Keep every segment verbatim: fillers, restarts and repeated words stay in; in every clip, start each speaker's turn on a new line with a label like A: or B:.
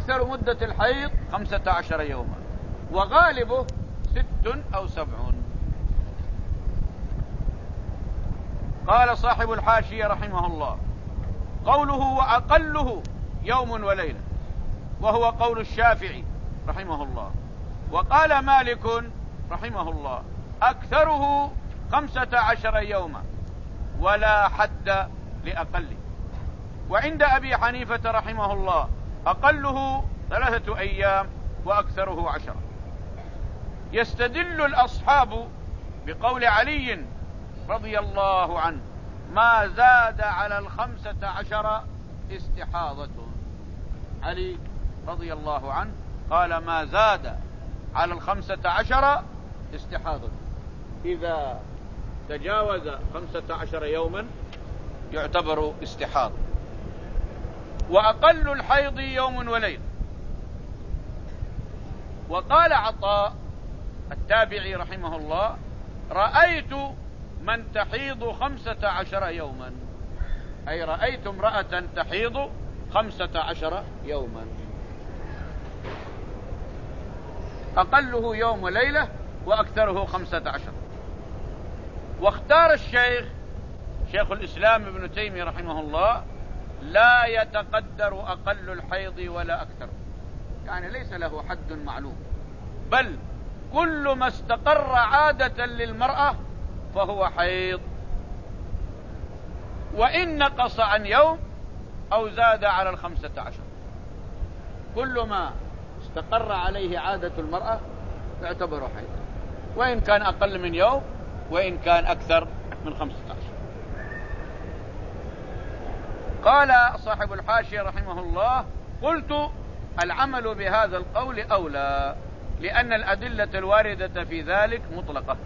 A: وأكثر مدة الحيض خمسة عشر يوما، وغالبه ست أو سبعون. قال صاحب الحاشية رحمه الله: قوله وأقله يوم وليلة، وهو قول الشافعي رحمه الله. وقال مالك رحمه الله: أكثره خمسة عشر يوما ولا حد لأقله. وعند أبي حنيفة رحمه الله أقله ثلاثة أيام وأكثره عشرة. يستدل الأصحاب بقول علي رضي الله عنه: ما زاد على الخمسة عشر استحاضة. علي رضي الله عنه قال: ما زاد على الخمسة عشر استحاضة، إذا تجاوز خمسة عشر يوما يعتبر استحاضة. وأقل الحيض يوم وليلة. وقال عطاء التابعي رحمه الله: رأيت من تحيض خمسة عشر يوما، أي رأيت امرأة تحيض خمسة عشر يوما. أقله يوم وليلة وأكثره خمسة عشر. واختار الشيخ شيخ الإسلام ابن تيمية رحمه الله: لا يتقدر أقل الحيض ولا أكثر، يعني ليس له حد معلوم، بل كل ما استقر عادة للمرأة فهو حيض، وإن نقص عن يوم أو زاد على الخمسة عشر. كل ما استقر عليه عادة المرأة يعتبر حيض، وإن كان أقل من يوم وإن كان أكثر من خمسة عشر. قال صاحب الحاشية رحمه الله: قلت العمل بهذا القول أولى، لأن الأدلة الواردة في ذلك مطلقة،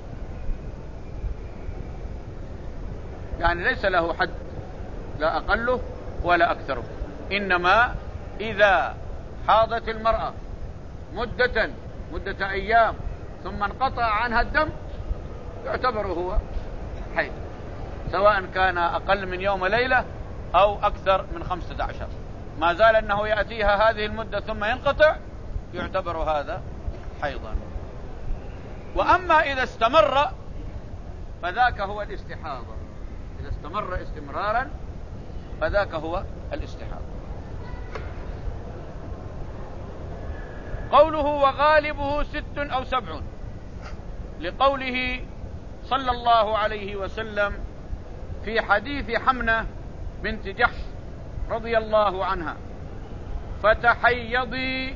A: يعني ليس له حد، لا أقله ولا أكثره. إنما إذا حاضت المرأة مدة مدة أيام ثم انقطع عنها الدم يعتبر هو حيض، سواء كان أقل من يوم ليلة أو أكثر من خمسة عشر، ما زال أنه يأتيها هذه المدة ثم ينقطع يعتبر هذا حيضا. وأما إذا استمر فذاك هو الاستحاضة، إذا استمر استمرارا فذاك هو الاستحاضة. قوله وغالبه ست أو سبع، لقوله صلى الله عليه وسلم في حديث حمنة بنت جحش رضي الله عنها: فتحيضي،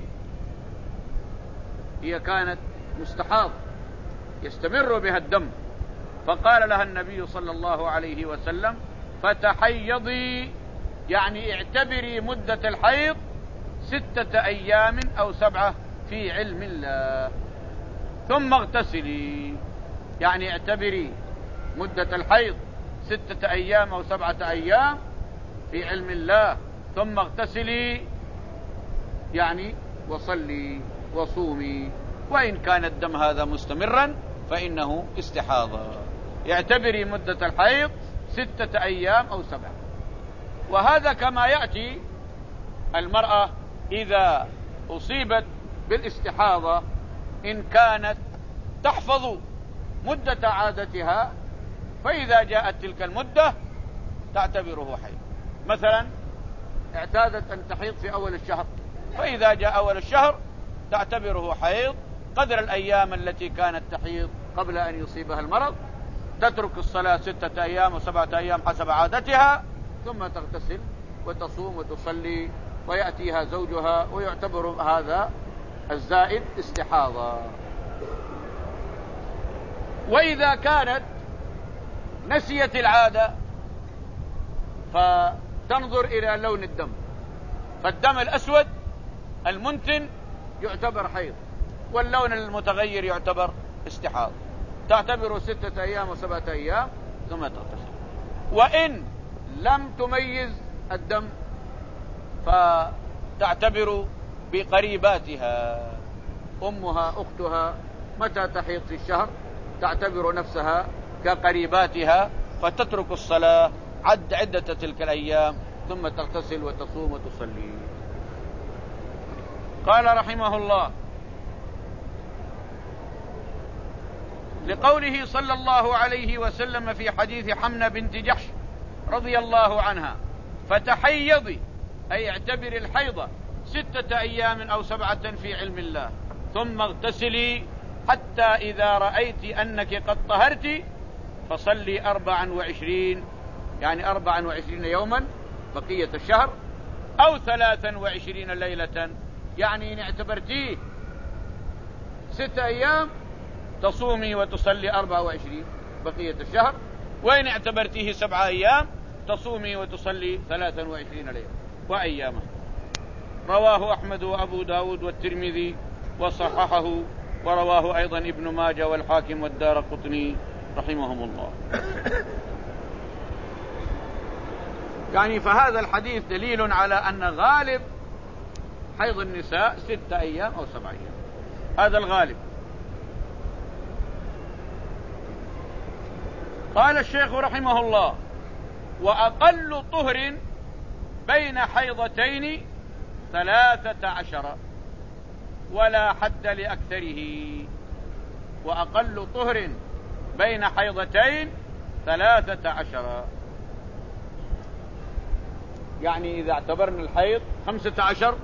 A: هي كانت مستحاض يستمر بها الدم، فقال لها النبي صلى الله عليه وسلم: فتحيضي، يعني اعتبري مدة الحيض ستة أيام أو سبعة في علم الله، ثم اغتسلي، يعني اعتبري مدة الحيض ستة أيام أو سبعة أيام في علم الله، ثم اغتسلي، يعني وصلي وصومي، وإن كان الدم هذا مستمرا فإنه استحاضة. يعتبري مدة الحيض ستة أيام أو سبعة. وهذا كما يأتي المرأة إذا أصيبت بالاستحاضة إن كانت تحفظ مدة عادتها، فإذا جاءت تلك المدة تعتبره حيض. مثلا اعتادت أن تحيض في أول الشهر، فإذا جاء أول الشهر تعتبره حيض قدر الأيام التي كانت تحيض قبل أن يصيبها المرض، تترك الصلاة ستة أيام وسبعة أيام حسب عادتها، ثم تغتسل وتصوم وتصلي، ويأتيها زوجها ويعتبر هذا الزائد استحاضة. وإذا كانت نسيت العادة فتنظر إلى لون الدم، فالدم الأسود المنتن يعتبر حيض، واللون المتغير يعتبر استحاضة، تعتبر ستة أيام وسبعة أيام ثم تغتسل. وإن لم تميز الدم فتعتبر بقريباتها، أمها أختها متى تحيض في الشهر تعتبر نفسها كقريباتها، فتترك الصلاة عد عدة تلك الأيام ثم تغتسل وتصوم وتصلي. قال رحمه الله: لقوله صلى الله عليه وسلم في حديث حمنة بنت جحش رضي الله عنها: فتحيضي، أي اعتبر الحيضة ستة أيام أو سبعة في علم الله، ثم اغتسلي حتى إذا رأيت أنك قد طهرت فصلي أربعا وعشرين، يعني أربعا وعشرين يوما بقية الشهر، أو ثلاثا وعشرين ليلة، يعني إن اعتبرتيه ستة أيام تصومي وتصلي أربعة وعشرين بقية الشهر، وإن اعتبرتيه سبعة أيام تصومي وتصلي ثلاثا وعشرين ليلة وأيامه. رواه أحمد وأبو داود والترمذي وصححه، ورواه أيضا ابن ماجه والحاكم والدارقطني رحمهم الله. يعني فهذا الحديث دليل على أن غالب حيض النساء ستة أيام أو سبعة أيام، هذا الغالب. قال الشيخ رحمه الله: وأقل طهر بين حيضتين ثلاثة عشر ولا حد لأكثره. وأقل طهر بين حيضتين ثلاثة عشر، يعني إذا اعتبرنا الحيض خمسة عشر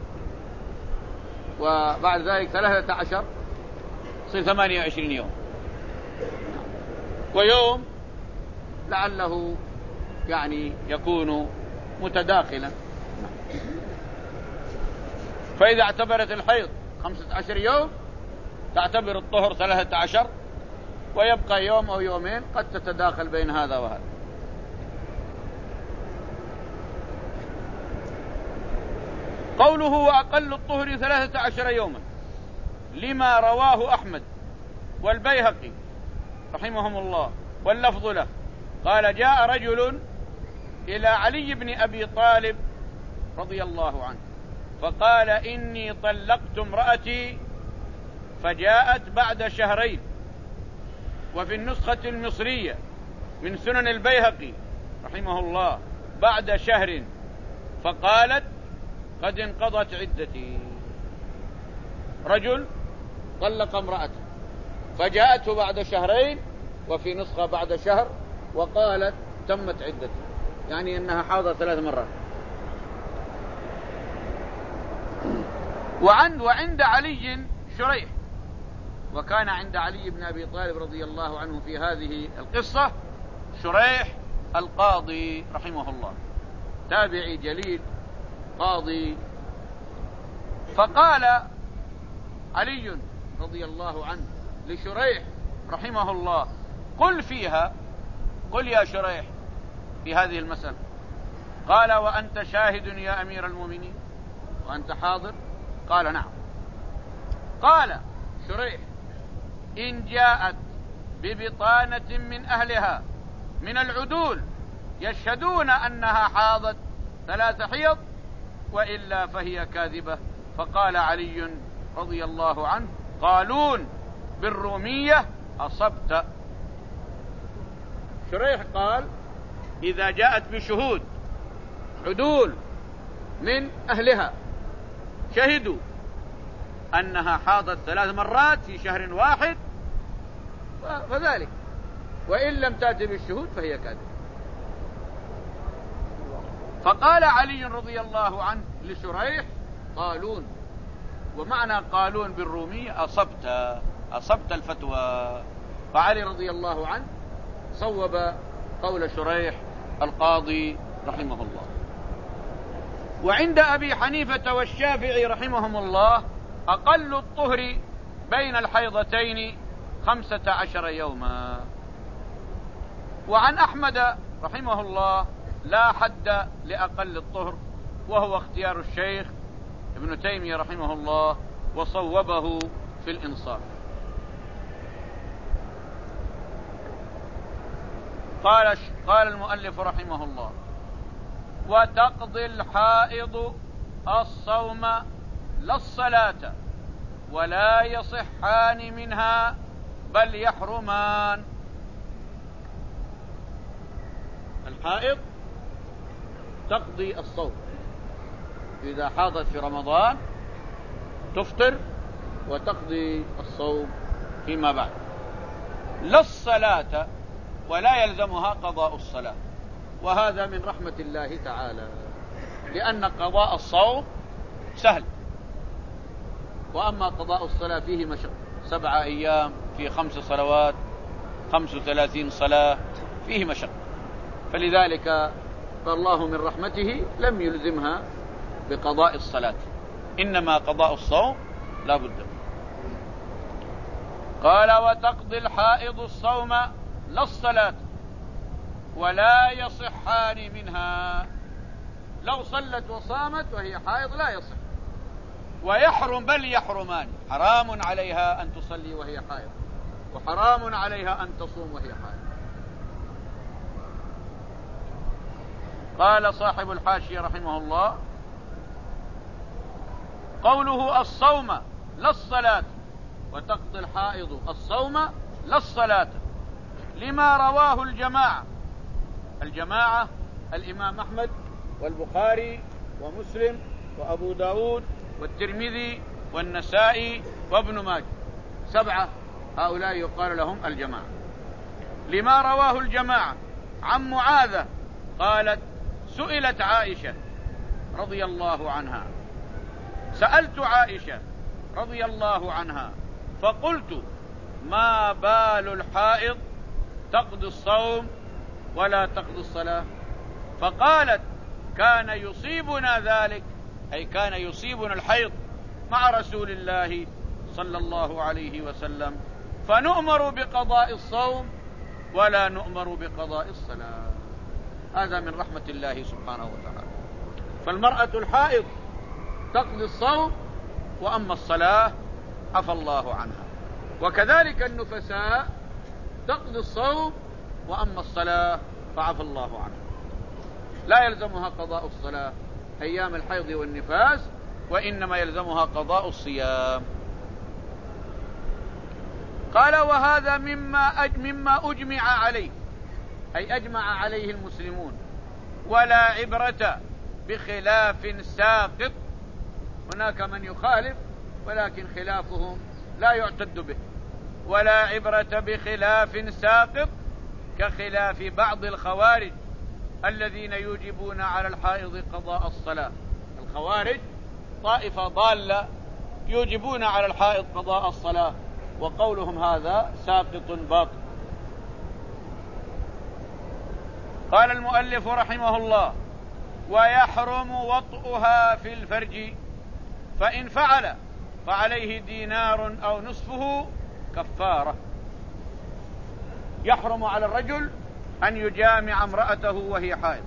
A: وبعد ذلك ثلاثة عشر يصير ثمانية وعشرين يوم، ويوم لعله يعني يكون متداخلا. فإذا اعتبرت الحيض خمسة عشر يوم تعتبر الطهر ثلاثة عشر، ويبقى يوم أو يومين قد تتداخل بين هذا وهذا. قوله وأقل الطهر ثلاثة عشر يوما لما رواه أحمد والبيهقي رحمهم الله، واللفظ له. قال: جاء رجل إلى علي بن أبي طالب رضي الله عنه فقال: إني طلقت امرأتي فجاءت بعد شهرين. وفي النسخة المصرية من سنن البيهقي رحمه الله بعد شهر، فقالت: قد انقضت عدتي. رجل طلق امرأته فجاءته بعد شهرين، وفي نسخة بعد شهر، وقالت: تمت عدتي، يعني انها حاضت ثلاث مرات. وعند وعند علي شريح، وكان عند علي بن أبي طالب رضي الله عنه في هذه القصة شريح القاضي رحمه الله، تابعي جليل قاضي. فقال علي رضي الله عنه لشريح رحمه الله: قل فيها، قل يا شريح في هذه المسألة. قال: وأنت شاهد يا أمير المؤمنين؟ وأنت حاضر؟ قال: نعم. قال شريح: إن جاءت ببطانة من أهلها من العدول يشهدون أنها حاضت ثلاث حيض، وإلا فهي كاذبة. فقال علي رضي الله عنه: قالون بالرومية أصبت. شريح قال: إذا جاءت بشهود عدول من أهلها شهدوا أنها حاضت ثلاث مرات في شهر واحد فذلك، وإن لم تأتي بالشهود فهي كاذبة. فقال علي رضي الله عنه لشريح: قالون، ومعنى قالون بالرومية أصبت، أصبت الفتوى. فعلي رضي الله عنه صوب قول شريح القاضي رحمه الله. وعند أبي حنيفة والشافعي رحمهم الله أقل الطهر بين الحيضتين خمسة عشر يوما. وعن أحمد رحمه الله لا حد لأقل الطهر، وهو اختيار الشيخ ابن تيمية رحمه الله، وصوبه في الإنصاف. قال قال المؤلف رحمه الله: وتقضي الحائض الصوم لا الصلاة، ولا يصحان منها بل يحرمان. الحائض تقضي الصوم إذا حاضت في رمضان تفطر وتقضي الصوم فيما بعد. لا الصلاة ولا يلزمها قضاء الصلاة، وهذا من رحمة الله تعالى، لأن قضاء الصوم سهل، وأما قضاء الصلاة فيه مشقة. سبعة أيام في خمس صلوات، خمس وثلاثين صلاة، فيه مشقة، فلذلك فالله من رحمته لم يلزمها بقضاء الصلاة، إنما قضاء الصوم لا بد. قال: وتقضي الحائض الصوم لا الصلاة ولا يصحان منها. لو صلت وصامت وهي حائض لا يصح، ويحرم بل يحرمان، حرام عليها أن تصلي وهي حائض، وحرام عليها أن تصوم وهي حائض. قال صاحب الحاشية رحمه الله: قوله الصوم لا الصلاة وتقضي الحائض الصوم لا الصلاة لما رواه الجماعة. الجماعة الإمام أحمد والبخاري ومسلم وأبو داود والترمذي والنسائي وابن ماجه، سبعة هؤلاء يقال لهم الجماعة. لما رواه الجماعة عن معاذة قالت: سئلت عائشة رضي الله عنها، سألت عائشة رضي الله عنها فقلت: ما بال الحائض تقضي الصوم ولا تقضي الصلاة؟ فقالت: كان يصيبنا ذلك، أي كان يصيبنا الحيض مع رسول الله صلى الله عليه وسلم، فنؤمر بقضاء الصوم ولا نؤمر بقضاء الصلاة. هذا من رحمة الله سبحانه وتعالى. فالمرأة الحائض تقضي الصوم، وأما الصلاة عفى الله عنها. وكذلك النفساء تقضي الصوم، وأما الصلاة فعفى الله عنها. لا يلزمها قضاء الصلاة أيام الحيض والنفاس، وإنما يلزمها قضاء الصيام. قال: وهذا مما مما أجمع عليه، أي أجمع عليه المسلمون، ولا عبرة بخلاف ساقط. هناك من يخالف ولكن خلافهم لا يعتد به. ولا عبرة بخلاف ساقط كخلاف بعض الخوارج الذين يوجبون على الحائض قضاء الصلاة. الخوارج طائفة ضالة يوجبون على الحائض قضاء الصلاة، وقولهم هذا ساقط باطل. قال المؤلف رحمه الله: ويحرم وطئها في الفرج، فإن فعل فعليه دينار أو نصفه كفارة. يحرم على الرجل أن يجامع امرأته وهي حائض.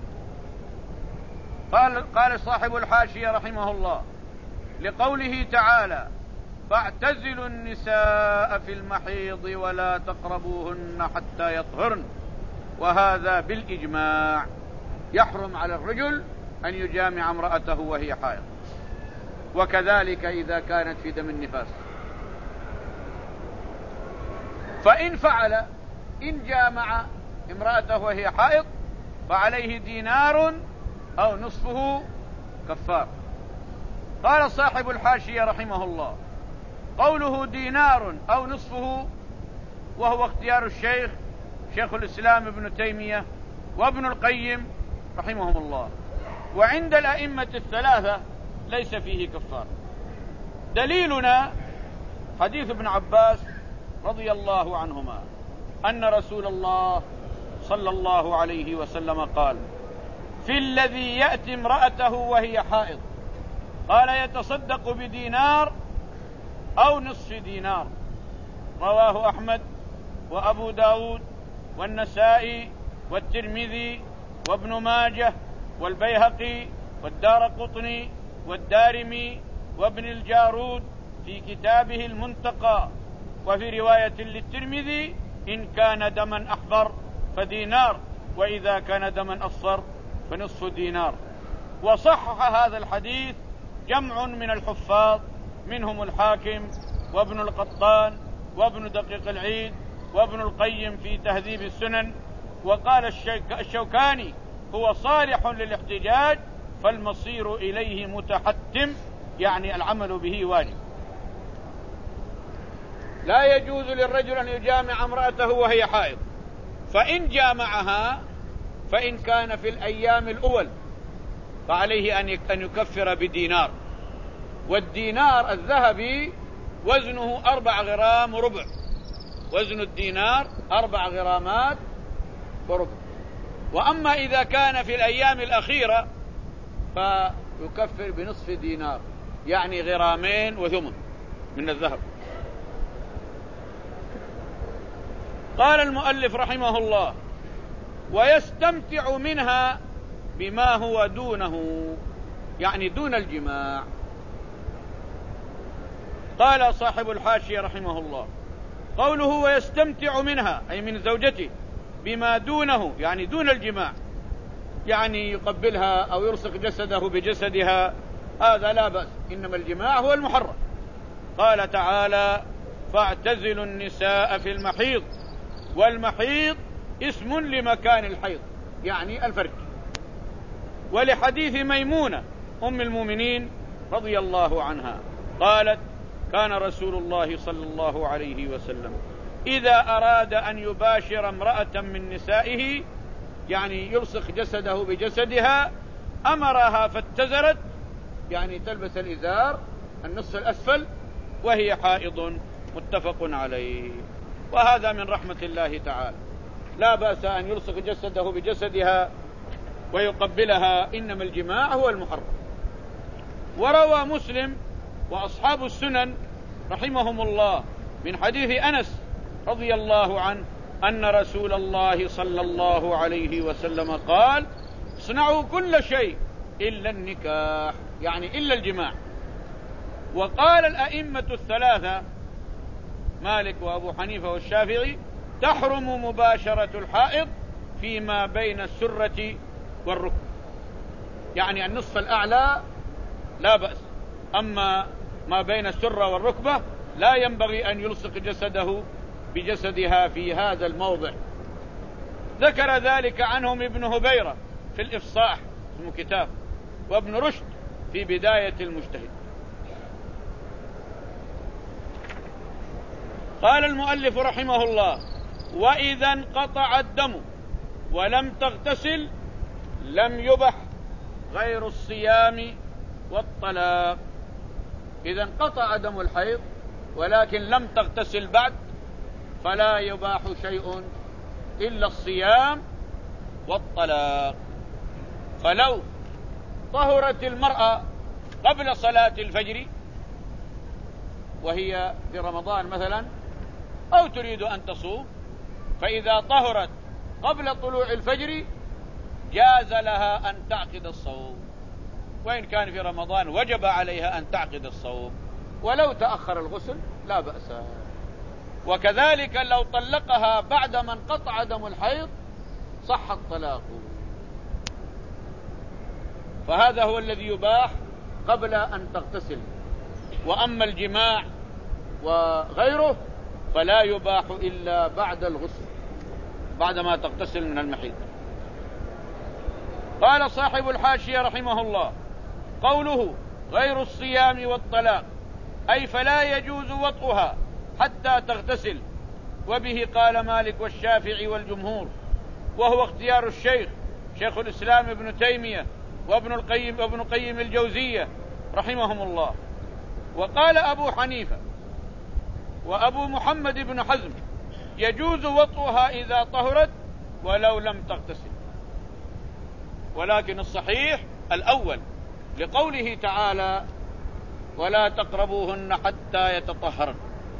A: قال, قال صاحب الحاشية رحمه الله: لقوله تعالى: فاعتزلوا النساء في المحيض ولا تقربوهن حتى يطهرن، وهذا بالإجماع. يحرم على الرجل أن يجامع امرأته وهي حائض، وكذلك إذا كانت في دم النفاس. فإن فعل، إن جامع امرأته وهي حائض فعليه دينار أو نصفه كفار. قال صاحب الحاشية رحمه الله: قوله دينار أو نصفه وهو اختيار الشيخ شيخ الإسلام ابن تيمية وابن القيم رحمهم الله، وعند الأئمة الثلاثة ليس فيه كفار. دليلنا حديث ابن عباس رضي الله عنهما أن رسول الله صلى الله عليه وسلم قال: في الذي يأتي امرأته وهي حائض، قال: يتصدق بدينار أو نصف دينار. رواه أحمد وأبو داود والنسائي والترمذي وابن ماجه والبيهقي والدارقطني والدارمي وابن الجارود في كتابه المنتقى. وفي رواية للترمذي: إن كان دما أحمر فدينار، وإذا كان دما أصفر فنصف دينار. وصحح هذا الحديث جمع من الحفاظ، منهم الحاكم وابن القطان وابن دقيق العيد وابن القيم في تهذيب السنن. وقال الشوكاني: هو صالح للاحتجاج، فالمصير إليه متحتم، يعني العمل به واجب. لا يجوز للرجل أن يجامع امرأته وهي حائض، فإن جامعها فإن كان في الأيام الأول فعليه أن يكفر بدينار، والدينار الذهبي وزنه أربع غرام وربع، وزن الدينار أربع غرامات وربع. وأما إذا كان في الأيام الأخيرة فيكفر بنصف دينار، يعني غرامين وثمن من الذهب. قال المؤلف رحمه الله: ويستمتع منها بما هو دونه، يعني دون الجماع. قال صاحب الحاشية رحمه الله: قوله ويستمتع منها أي من زوجته بما دونه، يعني دون الجماع، يعني يقبلها أو يلصق جسده بجسدها، هذا لا بأس، إنما الجماع هو المحرم. قال تعالى: فاعتزلوا النساء في المحيض، والمحيض اسم لمكان الحيض يعني الفرج. ولحديث ميمونة أم المؤمنين رضي الله عنها قالت: كان رسول الله صلى الله عليه وسلم إذا أراد أن يباشر امرأة من نسائه، يعني يلصق جسده بجسدها، أمرها فاتزرت، يعني تلبس الإزار النصف الأسفل وهي حائض، متفق عليه. وهذا من رحمة الله تعالى، لا بأس أن يلصق جسده بجسدها ويقبلها، إنما الجماع هو المحرم. وروى مسلم وأصحاب السنن رحمهم الله من حديث أنس رضي الله عنه أن رسول الله صلى الله عليه وسلم قال: اصنعوا كل شيء إلا النكاح، يعني إلا الجماع. وقال الأئمة الثلاثة مالك وأبو حنيفة والشافعي: تحرم مباشرة الحائض فيما بين السرة والركبة، يعني النصف الأعلى لا بأس، أما ما بين السرة والركبة لا ينبغي أن يلصق جسده بجسدها في هذا الموضع. ذكر ذلك عنهم ابن هبيرة في الإفصاح اسمه كتاب، وابن رشد في بداية المجتهد. قال المؤلف رحمه الله: وإذا انقطع الدم ولم تغتسل لم يبح غير الصيام والطلاق. إذا انقطع دم الحيض ولكن لم تغتسل بعد فلا يباح شيء إلا الصيام والطلاق. فلو طهرت المرأة قبل صلاة الفجر وهي في رمضان مثلا، أو تريد أن تصوم، فإذا طهرت قبل طلوع الفجر جاز لها أن تعقد الصوم، وإن كان في رمضان وجب عليها أن تعقد الصوم. ولو تأخر الغسل لا بأس. وكذلك لو طلقها بعد ما انقطع دم الحيض صح الطلاق. فهذا هو الذي يباح قبل أن تغتسل. وأما الجماع وغيره فلا يباح إلا بعد الغسل، بعدما تغتسل من المحيض. قال صاحب الحاشية رحمه الله: قوله غير الصيام والطلاق أي فلا يجوز وطئها حتى تغتسل. وبه قال مالك والشافعي والجمهور، وهو اختيار الشيخ شيخ الإسلام ابن تيمية وابن القيم وابن قيم الجوزية رحمهم الله. وقال أبو حنيفة وأبو محمد بن حزم: يجوز وطئها إذا طهرت ولو لم تغتسل. ولكن الصحيح الأول لقوله تعالى: ولا تقربوهن حتى يتطهرن.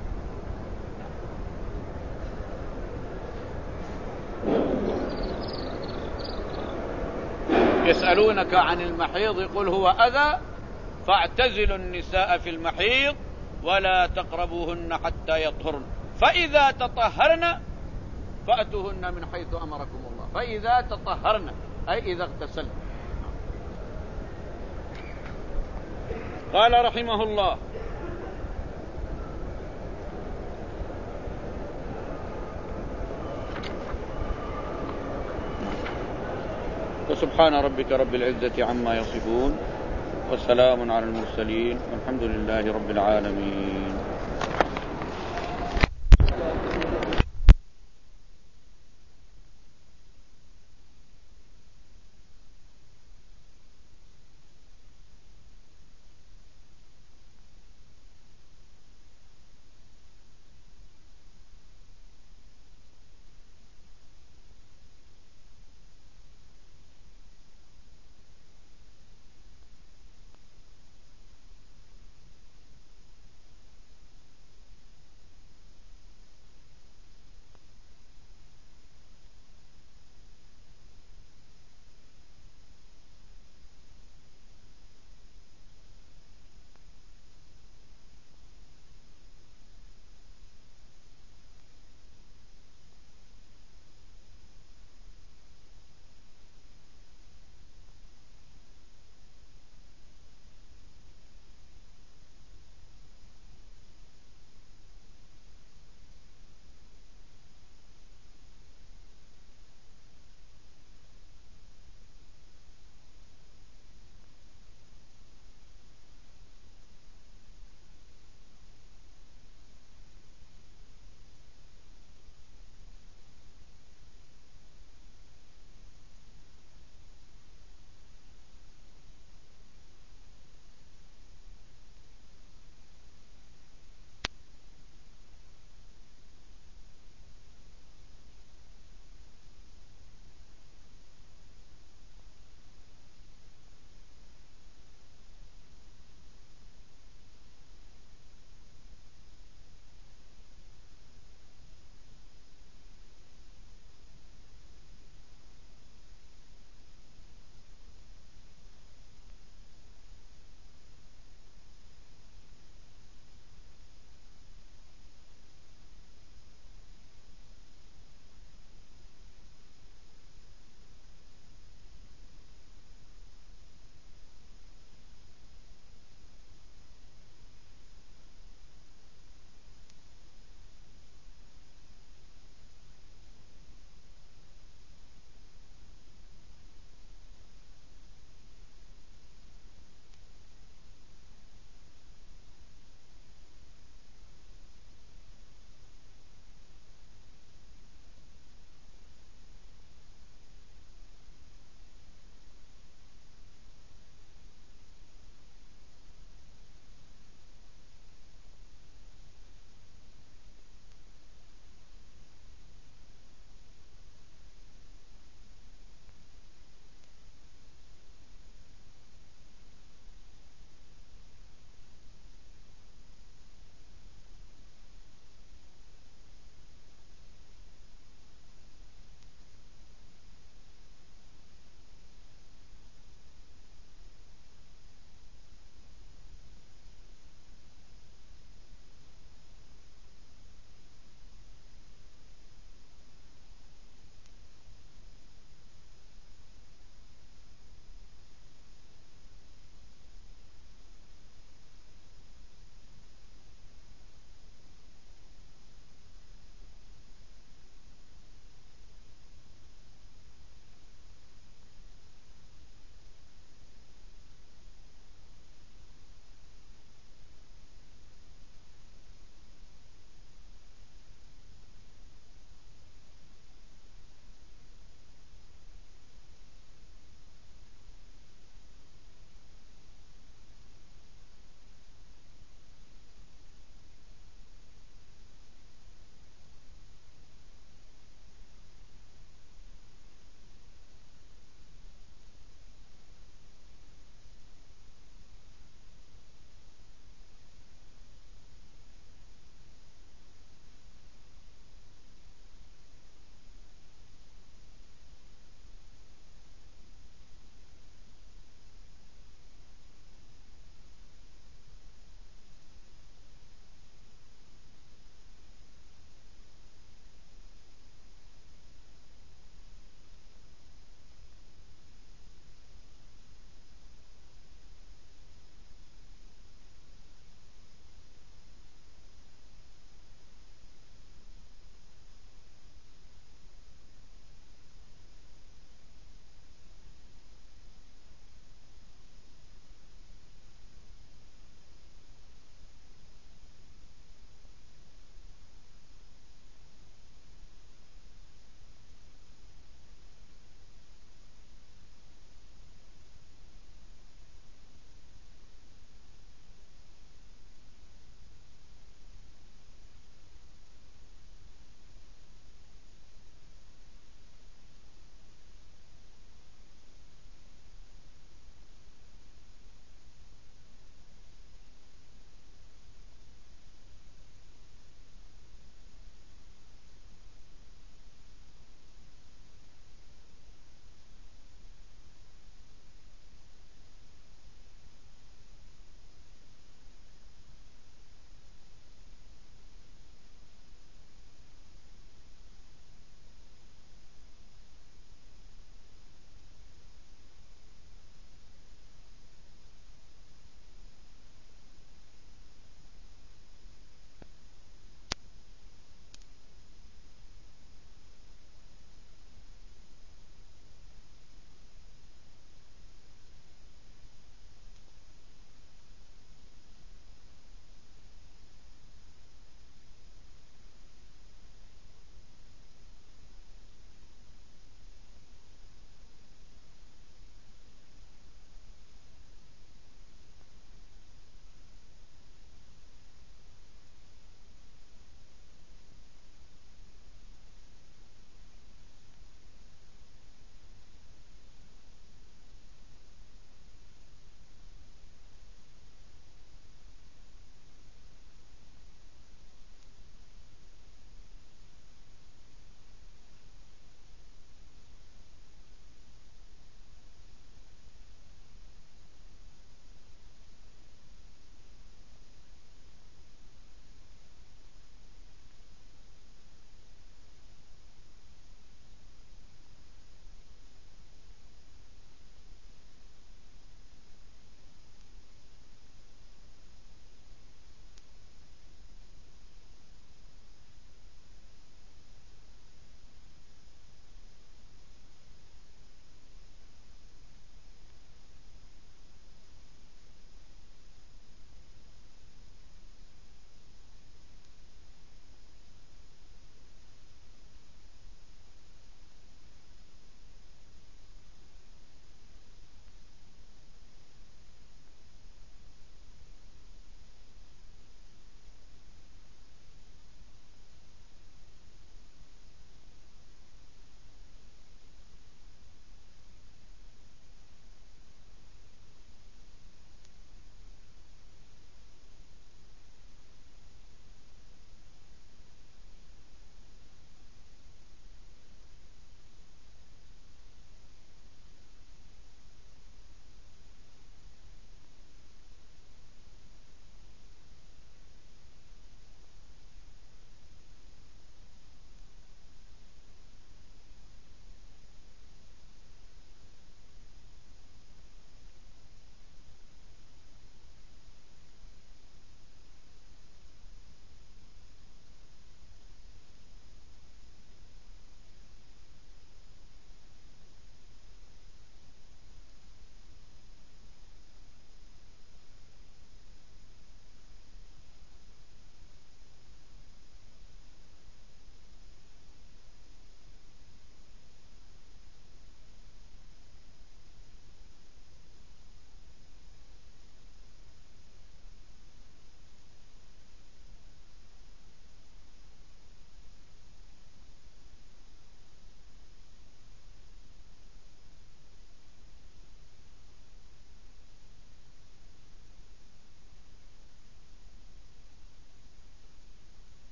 A: يسألونك عن المحيض قل هو أذى فاعتزلوا النساء في المحيض ولا تقربوهن حتى يطهرن فإذا تطهرن فأتوهن من حيث أمركم الله. فإذا تطهرن أي إذا اغتسلن. قال رحمه الله: وسبحان ربك رب العزة عما يصفون، وسلام على المرسلين، والحمد لله رب العالمين.